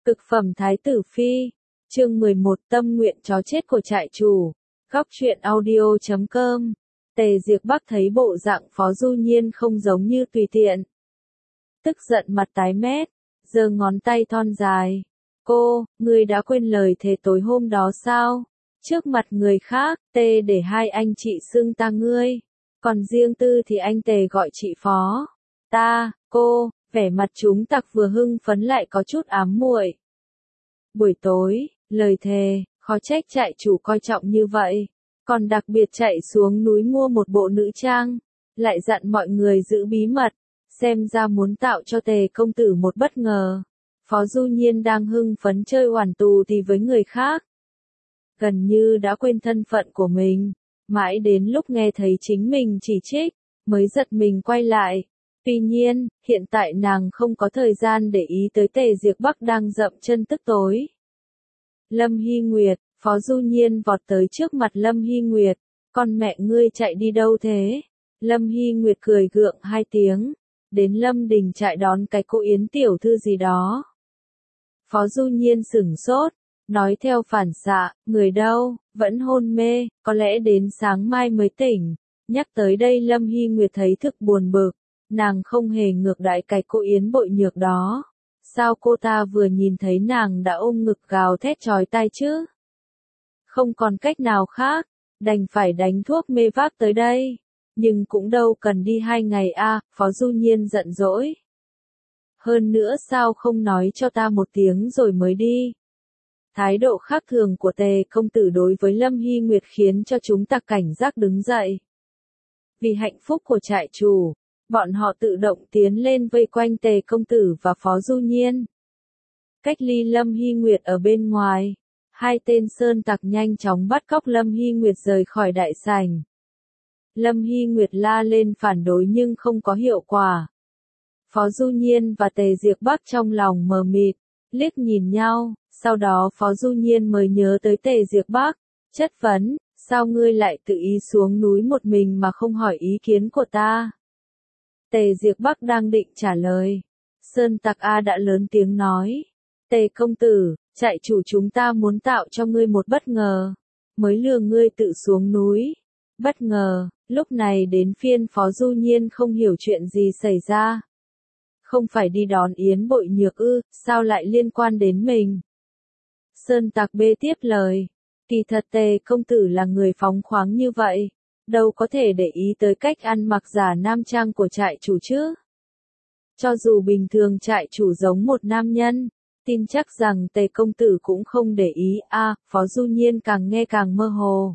Cực phẩm Thái tử Phi, chương 11 tâm nguyện chó chết của trại chủ, góc truyện audio.com. Tề Diệp Bắc thấy bộ dạng Phó Du Nhiên không giống như tùy tiện. Tức giận mặt tái mét, giơ ngón tay thon dài. Cô, ngươi đã quên lời thề tối hôm đó sao? Trước mặt người khác, Tề để hai anh chị xưng ta ngươi. Còn riêng Tư thì anh Tề gọi chị Phó. Ta, cô, vẻ mặt chúng tặc vừa hưng phấn lại có chút ám muội. Buổi tối, lời thề, khó trách trại chủ coi trọng như vậy. Còn đặc biệt chạy xuống núi mua một bộ nữ trang, lại dặn mọi người giữ bí mật, xem ra muốn tạo cho Tề công tử một bất ngờ. Phó Du Nhiên đang hưng phấn chơi oản tù thì với người khác. Gần như đã quên thân phận của mình, mãi đến lúc nghe thấy chính mình chỉ trích, mới giật mình quay lại. Tuy nhiên, hiện tại nàng không có thời gian để ý tới Tề Diệp Bắc đang dậm chân tức tối. Lâm Hy Nguyệt, Phó Du Nhiên vọt tới trước mặt Lâm Hy Nguyệt, con mẹ ngươi chạy đi đâu thế? Lâm Hy Nguyệt cười gượng hai tiếng, đến Lâm Đình trại đón cái cô Yến tiểu thư gì đó. Phó Du Nhiên sửng sốt, nói theo phản xạ, người đâu, vẫn hôn mê, có lẽ đến sáng mai mới tỉnh. Nhắc tới đây Lâm Hy Nguyệt thấy thực buồn bực, nàng không hề ngược đãi cái cô Yến bội nhược đó. Sao cô ta vừa nhìn thấy nàng đã ôm ngực gào thét chói tai chứ? Không còn cách nào khác, đành phải đánh thuốc mê vác tới đây. Nhưng cũng đâu cần đi 2 ngày a, Phó Du Nhiên giận dỗi. Hơn nữa sao không nói cho ta một tiếng rồi mới đi? Thái độ khác thường của Tề công tử đối với Lâm Hy Nguyệt khiến cho chúng ta cảnh giác đứng dậy. Vì hạnh phúc của trại chủ, bọn họ tự động tiến lên vây quanh Tề công tử và Phó Du Nhiên. Cách ly Lâm Hy Nguyệt ở bên ngoài, hai tên sơn tặc nhanh chóng bắt cóc Lâm Hy Nguyệt rời khỏi đại sảnh. Lâm Hy Nguyệt la lên phản đối nhưng không có hiệu quả. Phó Du Nhiên và Tề Diệp Bắc trong lòng mờ mịt, liếc nhìn nhau, sau đó Phó Du Nhiên mới nhớ tới Tề Diệp Bắc, chất vấn, sao ngươi lại tự ý xuống núi một mình mà không hỏi ý kiến của ta? Tề Diệp Bắc đang định trả lời. Sơn Tặc A đã lớn tiếng nói. Tề công tử, trại chủ chúng ta muốn tạo cho ngươi một bất ngờ. Mới lừa ngươi tự xuống núi. Bất ngờ, lúc này đến phiên Phó Du Nhiên không hiểu chuyện gì xảy ra. Không phải đi đón Yến bội nhược ư, sao lại liên quan đến mình? Sơn Tặc B tiếp lời. Kỳ thật Tề công tử là người phóng khoáng như vậy. Đâu có thể để ý tới cách ăn mặc giả nam trang của trại chủ chứ. Cho dù bình thường trại chủ giống một nam nhân, tin chắc rằng Tề công tử cũng không để ý. Phó Du Nhiên càng nghe càng mơ hồ.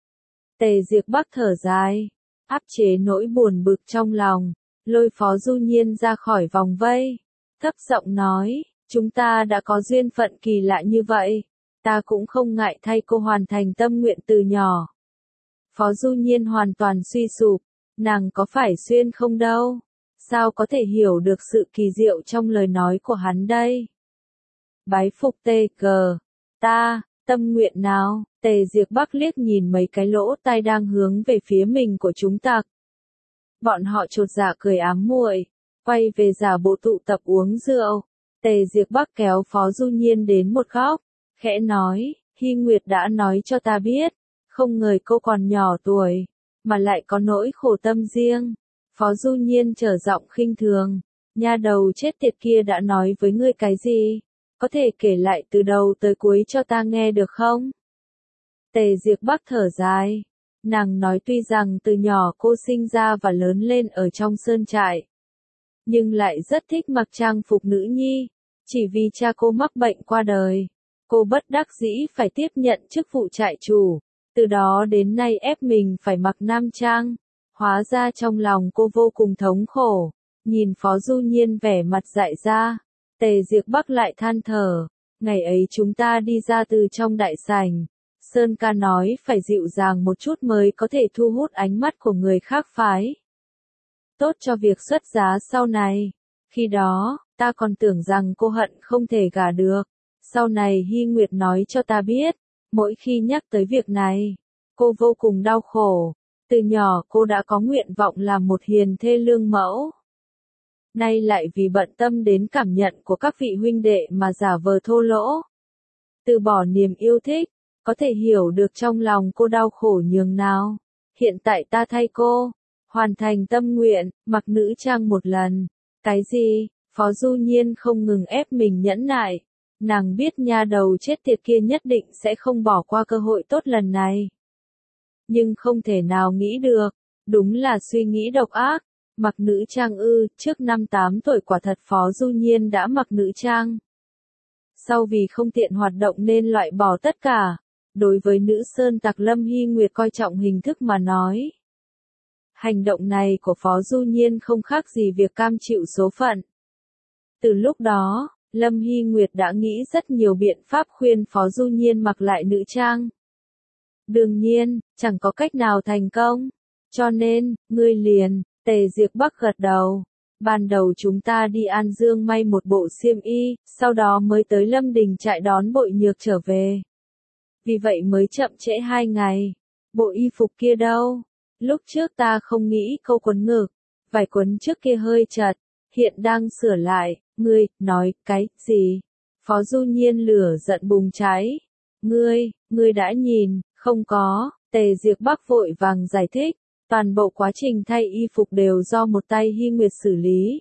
Tề Diệp Bắc thở dài, áp chế nỗi buồn bực trong lòng, lôi Phó Du Nhiên ra khỏi vòng vây, thấp giọng nói, chúng ta đã có duyên phận kỳ lạ như vậy, ta cũng không ngại thay cô hoàn thành tâm nguyện từ nhỏ. Phó Du Nhiên hoàn toàn suy sụp, nàng có phải xuyên không đâu, sao có thể hiểu được sự kỳ diệu trong lời nói của hắn đây? Bái phục TG, ta, tâm nguyện nào? Tề Diệp Bắc liếc nhìn mấy cái lỗ tai đang hướng về phía mình của chúng tặc. Bọn họ chột dạ cười ám muội, quay về giả bộ tụ tập uống rượu. Tề Diệp Bắc kéo Phó Du Nhiên đến một góc, khẽ nói, Hy Nguyệt đã nói cho ta biết, không ngờ cô còn nhỏ tuổi, mà lại có nỗi khổ tâm riêng. Phó Du Nhiên trở giọng khinh thường, nha đầu chết tiệt kia đã nói với ngươi cái gì? Có thể kể lại từ đầu tới cuối cho ta nghe được không? Tề Diệp Bắc thở dài, nàng nói tuy rằng từ nhỏ cô sinh ra và lớn lên ở trong sơn trại, nhưng lại rất thích mặc trang phục nữ nhi, chỉ vì cha cô mắc bệnh qua đời. Cô bất đắc dĩ phải tiếp nhận chức vụ trại chủ, từ đó đến nay ép mình phải mặc nam trang, hóa ra trong lòng cô vô cùng thống khổ. Nhìn Phó Du Nhiên vẻ mặt dại ra, Tề Diệp Bắc lại than thở, ngày ấy chúng ta đi ra từ trong đại sảnh, Sơn ca nói phải dịu dàng một chút mới có thể thu hút ánh mắt của người khác phái. Tốt cho việc xuất giá sau này. Khi đó, ta còn tưởng rằng cô hận không thể gả được. Sau này Hy Nguyệt nói cho ta biết, mỗi khi nhắc tới việc này, cô vô cùng đau khổ. Từ nhỏ cô đã có nguyện vọng làm một hiền thê lương mẫu. nay lại vì bận tâm đến cảm nhận của các vị huynh đệ mà giả vờ thô lỗ. Từ bỏ niềm yêu thích, có thể hiểu được trong lòng cô đau khổ nhường nào. Hiện tại ta thay cô, hoàn thành tâm nguyện, mặc nữ trang một lần. Cái gì? Phó Du Nhiên không ngừng ép mình nhẫn nại. Nàng biết nha đầu chết tiệt kia nhất định sẽ không bỏ qua cơ hội tốt lần này. Nhưng không thể nào nghĩ được, đúng là suy nghĩ độc ác. Mặc nữ trang ư, trước năm 8 tuổi quả thật Phó Du Nhiên đã mặc nữ trang. Sau vì không tiện hoạt động nên loại bỏ tất cả. Đối với nữ sơn tặc Lâm Hy Nguyệt coi trọng hình thức mà nói. Hành động này của Phó Du Nhiên không khác gì việc cam chịu số phận. Từ lúc đó, Lâm Hy Nguyệt đã nghĩ rất nhiều biện pháp khuyên Phó Du Nhiên mặc lại nữ trang. Đương nhiên, chẳng có cách nào thành công. Cho nên, ngươi liền, Tề Diệp Bắc gật đầu. Ban đầu chúng ta đi An Dương may một bộ xiêm y, sau đó mới tới Lâm Đình trại đón Bội Nhược trở về. Vì vậy mới chậm trễ 2 ngày. Bộ y phục kia đâu? Lúc trước ta không nghĩ câu quấn ngực, vải quấn trước kia hơi chật, hiện đang sửa lại. Ngươi, nói, cái, gì? Phó Du Nhiên lửa giận bùng cháy. Ngươi đã nhìn, không có, Tề Diệp Bắc vội vàng giải thích. Toàn bộ quá trình thay y phục đều do một tay Hy Nguyệt xử lý.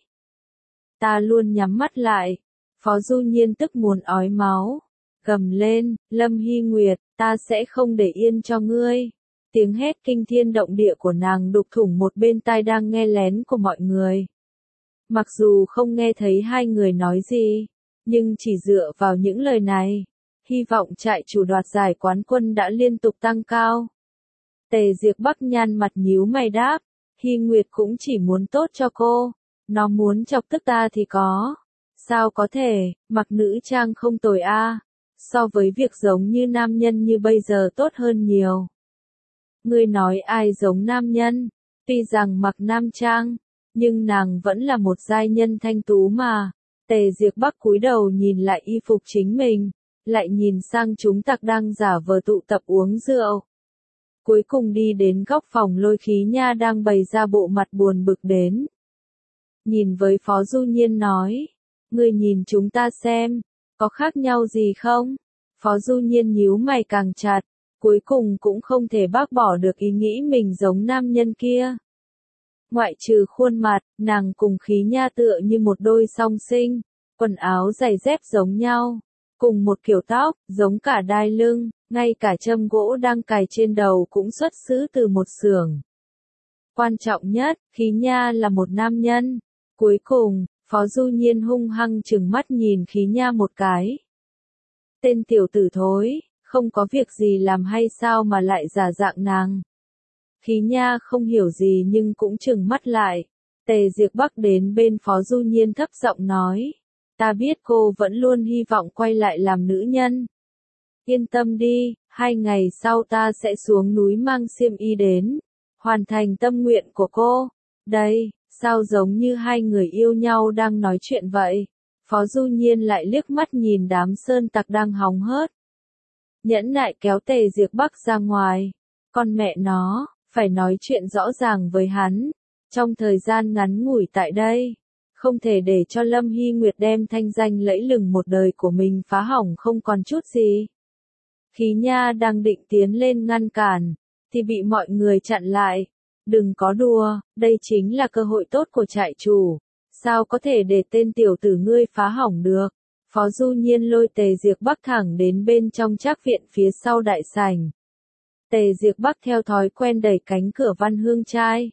Ta luôn nhắm mắt lại. Phó Du Nhiên tức muốn ói máu. Gầm lên, Lâm Hy Nguyệt, ta sẽ không để yên cho ngươi. Tiếng hét kinh thiên động địa của nàng đục thủng một bên tai đang nghe lén của mọi người. Mặc dù không nghe thấy hai người nói gì, nhưng chỉ dựa vào những lời này, hy vọng trại chủ đoạt giải quán quân đã liên tục tăng cao. Tề Diệp Bắc nhăn mặt nhíu mày đáp, Hy Nguyệt cũng chỉ muốn tốt cho cô, nó muốn chọc tức ta thì có. Sao có thể, mặc nữ trang không tồi a, so với việc giống như nam nhân như bây giờ tốt hơn nhiều. Ngươi nói ai giống nam nhân, tuy rằng mặc nam trang, nhưng nàng vẫn là một giai nhân thanh tú mà. Tề Diệp Bắc cúi đầu nhìn lại y phục chính mình, lại nhìn sang chúng tặc đang giả vờ tụ tập uống rượu. Cuối cùng đi đến góc phòng Lôi Khí Nha đang bày ra bộ mặt buồn bực đến. Nhìn với Phó Du Nhiên nói, ngươi nhìn chúng ta xem, có khác nhau gì không? Phó Du Nhiên nhíu mày càng chặt, cuối cùng cũng không thể bác bỏ được ý nghĩ mình giống nam nhân kia. Ngoại trừ khuôn mặt, nàng cùng Khí Nha tựa như một đôi song sinh, quần áo giày dép giống nhau, cùng một kiểu tóc, giống cả đai lưng, ngay cả châm gỗ đang cài trên đầu cũng xuất xứ từ một xưởng. Quan trọng nhất, Khí Nha là một nam nhân. Cuối cùng, Phó Du Nhiên hung hăng trừng mắt nhìn Khí Nha một cái. Tên tiểu tử thối, không có việc gì làm hay sao mà lại giả dạng nàng. Khí Nha không hiểu gì nhưng cũng trừng mắt lại. Tề Diệp Bắc đến bên Phó Du Nhiên thấp giọng nói. Ta biết cô vẫn luôn hy vọng quay lại làm nữ nhân. Yên tâm đi, 2 ngày sau ta sẽ xuống núi mang xiêm y đến. Hoàn thành tâm nguyện của cô. Đây, sao giống như hai người yêu nhau đang nói chuyện vậy? Phó Du Nhiên lại liếc mắt nhìn đám sơn tặc đang hóng hớt. Nhẫn nại kéo Tề Diệp Bắc ra ngoài. Con mẹ nó, phải nói chuyện rõ ràng với hắn. Trong thời gian ngắn ngủi tại đây, không thể để cho Lâm Hy Nguyệt đem thanh danh lẫy lừng một đời của mình phá hỏng không còn chút gì. Khí Nha đang định tiến lên ngăn cản, thì bị mọi người chặn lại. Đừng có đùa, đây chính là cơ hội tốt của trại chủ. Sao có thể để tên tiểu tử ngươi phá hỏng được? Phó Du Nhiên lôi Tề Diệp Bắc thẳng đến bên trong trác viện phía sau đại sảnh. Tề Diệp Bắc theo thói quen đẩy cánh cửa văn hương trai.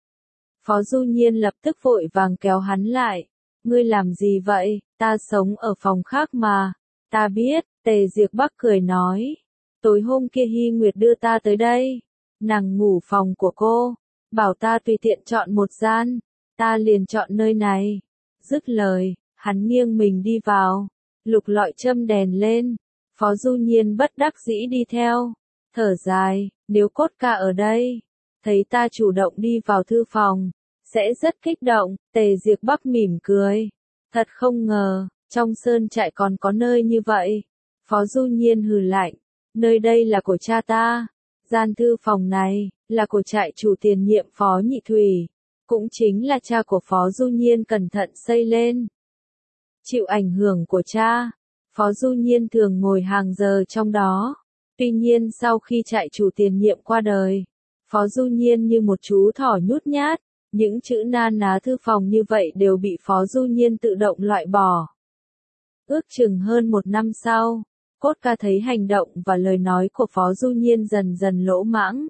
Phó Du Nhiên lập tức vội vàng kéo hắn lại. Ngươi làm gì vậy? Ta sống ở phòng khác mà. Ta biết, Tề Diệp Bắc cười nói. Tối hôm kia Hy Nguyệt đưa ta tới đây. Nàng ngủ phòng của cô. Bảo ta tùy tiện chọn một gian. Ta liền chọn nơi này. Dứt lời, hắn nghiêng mình đi vào. Lục lọi châm đèn lên. Phó Du Nhiên bất đắc dĩ đi theo. Thở dài, nếu Cốt Ca ở đây, thấy ta chủ động đi vào thư phòng, sẽ rất kích động. Tề Diệp Bắc mỉm cười. Thật không ngờ, trong sơn trại còn có nơi như vậy. Phó Du Nhiên hừ lạnh. Nơi đây là của cha ta. Gian thư phòng này, là của trại chủ tiền nhiệm Phó Nhị Thủy. cũng chính là cha của Phó Du Nhiên cẩn thận xây lên. Chịu ảnh hưởng của cha, Phó Du Nhiên thường ngồi hàng giờ trong đó. Tuy nhiên sau khi trại chủ tiền nhiệm qua đời, Phó Du Nhiên như một chú thỏ nhút nhát, những chữ na ná thư phòng như vậy đều bị Phó Du Nhiên tự động loại bỏ. Ước chừng hơn một năm sau, Cốt Ca thấy hành động và lời nói của Phó Du Nhiên dần dần lỗ mãng.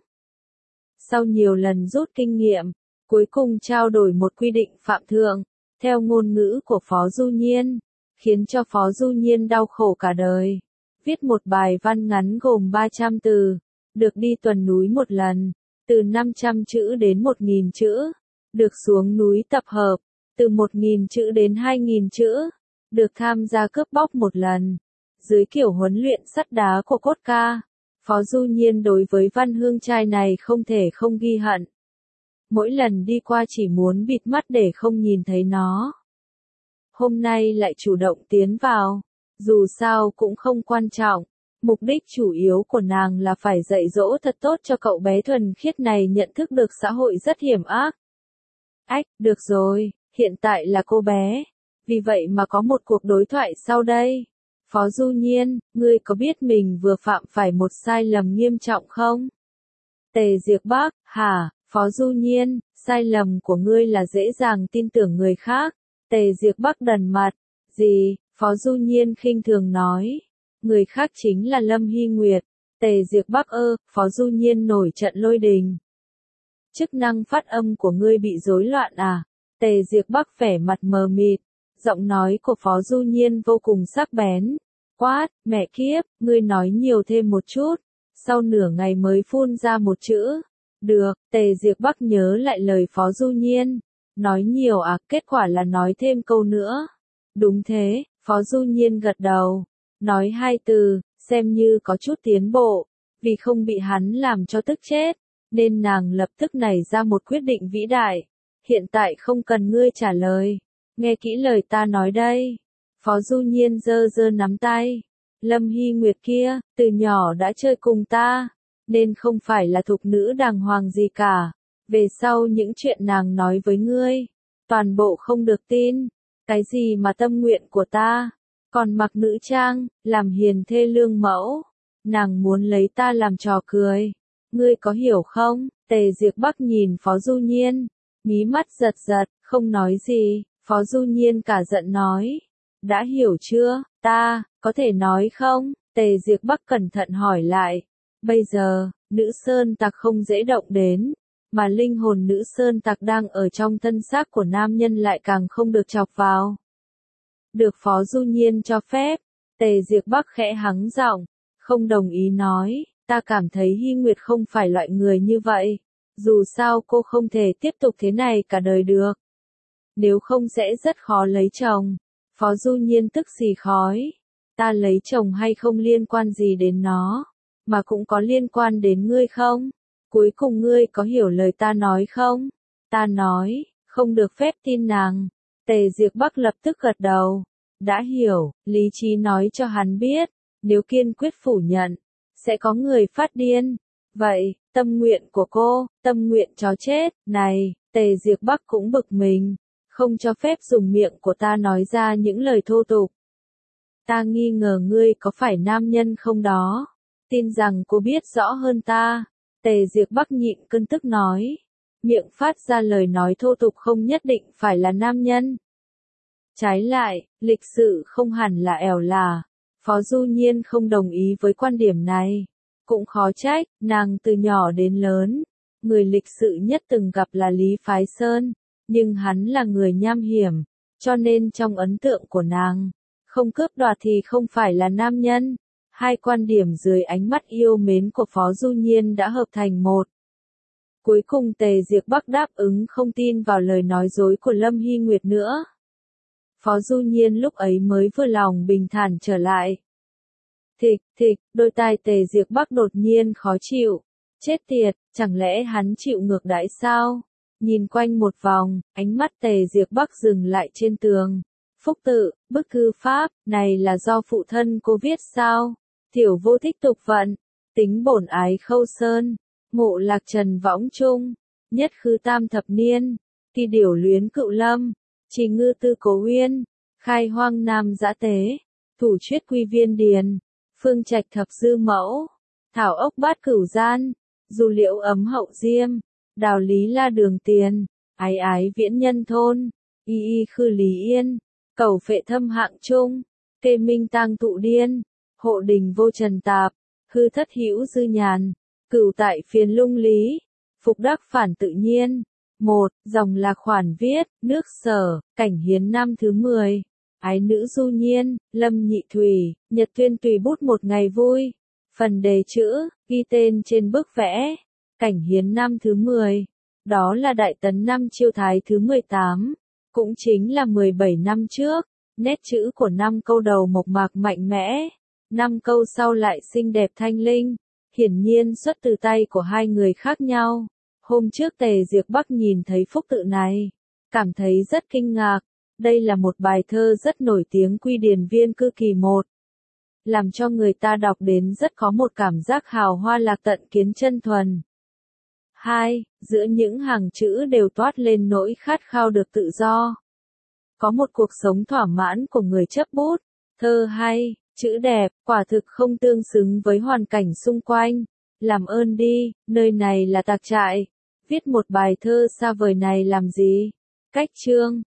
Sau nhiều lần rút kinh nghiệm, cuối cùng trao đổi một quy định phạm thượng, theo ngôn ngữ của Phó Du Nhiên, khiến cho Phó Du Nhiên đau khổ cả đời. Viết một bài văn ngắn gồm 300 từ, được đi tuần núi một lần, từ 500 chữ đến 1.000 chữ, được xuống núi tập hợp, từ 1.000 chữ đến 2.000 chữ, được tham gia cướp bóc một lần. Dưới kiểu huấn luyện sắt đá của Cốt Ca, Phó Du Nhiên đối với văn hương trai này không thể không ghi hận. Mỗi lần đi qua chỉ muốn bịt mắt để không nhìn thấy nó. Hôm nay lại chủ động tiến vào, dù sao cũng không quan trọng, mục đích chủ yếu của nàng là phải dạy dỗ thật tốt cho cậu bé thuần khiết này nhận thức được xã hội rất hiểm ác. Ách, được rồi, hiện tại là cô bé, vì vậy mà có một cuộc đối thoại sau đây. Phó Du Nhiên, ngươi có biết mình vừa phạm phải một sai lầm nghiêm trọng không? Tề Diệp Bắc, hả, Phó Du Nhiên, sai lầm của ngươi là dễ dàng tin tưởng người khác. Tề Diệp Bắc đần mặt, gì, Phó Du Nhiên khinh thường nói. Người khác chính là Lâm Hy Nguyệt. Tề Diệp Bắc Phó Du Nhiên nổi trận lôi đình. Chức năng phát âm của ngươi bị rối loạn à? Tề Diệp Bắc vẻ mặt mờ mịt. Giọng nói của Phó Du Nhiên vô cùng sắc bén. Quát, mẹ kiếp, ngươi nói nhiều thêm một chút. Sau nửa ngày mới phun ra một chữ. Được, Tề Diệp Bắc nhớ lại lời Phó Du Nhiên. Nói nhiều à, kết quả là nói thêm câu nữa. Đúng thế, Phó Du Nhiên gật đầu. Nói 2 từ, xem như có chút tiến bộ. Vì không bị hắn làm cho tức chết, nên nàng lập tức nảy ra một quyết định vĩ đại. Hiện tại không cần ngươi trả lời. Nghe kỹ lời ta nói đây. Phó Du Nhiên giơ giơ nắm tay. Lâm Hy Nguyệt kia, từ nhỏ đã chơi cùng ta, nên không phải là thục nữ đàng hoàng gì cả. Về sau những chuyện nàng nói với ngươi, toàn bộ không được tin. Cái gì mà tâm nguyện của ta, còn mặc nữ trang, làm hiền thê lương mẫu. Nàng muốn lấy ta làm trò cười. Ngươi có hiểu không? Tề Diệp Bắc nhìn Phó Du Nhiên, mí mắt giật giật, không nói gì. Phó Du Nhiên cả giận nói. Đã hiểu chưa, ta, có thể nói không? Tề Diệp Bắc cẩn thận hỏi lại. Bây giờ, nữ sơn tặc không dễ động đến, mà linh hồn nữ sơn tặc đang ở trong thân xác của nam nhân lại càng không được chọc vào. Được Phó Du Nhiên cho phép, Tề Diệp Bắc khẽ hắng giọng, không đồng ý nói, ta cảm thấy Hy Nguyệt không phải loại người như vậy. Dù sao cô không thể tiếp tục thế này cả đời được. Nếu không sẽ rất khó lấy chồng. Phó Du Nhiên tức xì khói. Ta lấy chồng hay không liên quan gì đến nó, mà cũng có liên quan đến ngươi không? Cuối cùng ngươi có hiểu lời ta nói không? Ta nói, không được phép tin nàng. Tề Diệp Bắc lập tức gật đầu. Đã hiểu, lý trí nói cho hắn biết, nếu kiên quyết phủ nhận, sẽ có người phát điên. Vậy, tâm nguyện của cô, tâm nguyện chó chết, này, Tề Diệp Bắc cũng bực mình. Không cho phép dùng miệng của ta nói ra những lời thô tục. Ta nghi ngờ ngươi có phải nam nhân không đó. Tin rằng cô biết rõ hơn ta. Tề Diệp Bắc nhịn cơn tức nói. Miệng phát ra lời nói thô tục không nhất định phải là nam nhân. Trái lại, lịch sự không hẳn là ẻo là. Phó Du Nhiên không đồng ý với quan điểm này. Cũng khó trách, nàng từ nhỏ đến lớn. Người lịch sự nhất từng gặp là Lý Phái Sơn. Nhưng hắn là người nham hiểm, cho nên trong ấn tượng của nàng, không cướp đoạt thì không phải là nam nhân. Hai quan điểm dưới ánh mắt yêu mến của Phó Du Nhiên đã hợp thành một. Cuối cùng Tề Diệp Bắc đáp ứng không tin vào lời nói dối của Lâm Hy Nguyệt nữa. Phó Du Nhiên lúc ấy mới vừa lòng bình thản trở lại. Thịch, đôi tai Tề Diệp Bắc đột nhiên khó chịu. Chết tiệt, chẳng lẽ hắn chịu ngược đãi sao? Nhìn quanh một vòng, ánh mắt Tề Diệp Bắc dừng lại trên tường. Phúc tự, bức thư pháp, này là do phụ thân cô viết sao? Tiểu vô thích tục vận, tính bổn ái khâu sơn, mộ lạc trần võng trung, nhất khư tam thập niên, Ti điểu luyến Cựu Lâm, Trì ngư tư Cố Uyên, khai hoang nam dã tế, thủ chuyết quy viên điền, phương trạch thập dư mẫu, thảo ốc bát cửu gian, dù liễu ấm hậu diêm, đào lý la đường tiền, ái ái viễn nhân thôn, y y khư lý yên, cầu phệ thâm hạng trung, kê minh tang tụ điên, hộ đình vô trần tạp, hư thất hữu dư nhàn, cửu tại phiền lung lý, phục đắc phản tự nhiên. Một, dòng là khoản viết, nước Sở, cảnh hiến năm thứ 10. Ái nữ du nhiên, Lâm Nhị Thủy, Nhật Tuyên tùy bút một ngày vui. Phần đề chữ, ghi tên trên bức vẽ. Cảnh hiến năm thứ 10. Đó là Đại Tấn năm Chiêu Thái thứ 18. Cũng chính là 17 năm trước. Nét chữ của 5 câu đầu mộc mạc mạnh mẽ. 5 câu sau lại xinh đẹp thanh linh. Hiển nhiên xuất từ tay của hai người khác nhau. Hôm trước Tề Diệp Bắc nhìn thấy phúc tự này, cảm thấy rất kinh ngạc. Đây là một bài thơ rất nổi tiếng Quy Điển Viên Cư Kỳ 1. Làm cho người ta đọc đến rất có một cảm giác hào hoa lạc tận kiến chân thuần. 2. Giữa những hàng chữ đều toát lên nỗi khát khao được tự do. Có một cuộc sống thỏa mãn của người chấp bút. Thơ hay, chữ đẹp, quả thực không tương xứng với hoàn cảnh xung quanh. Làm ơn đi, nơi này là tạc trại. Viết một bài thơ xa vời này làm gì? Cách chương,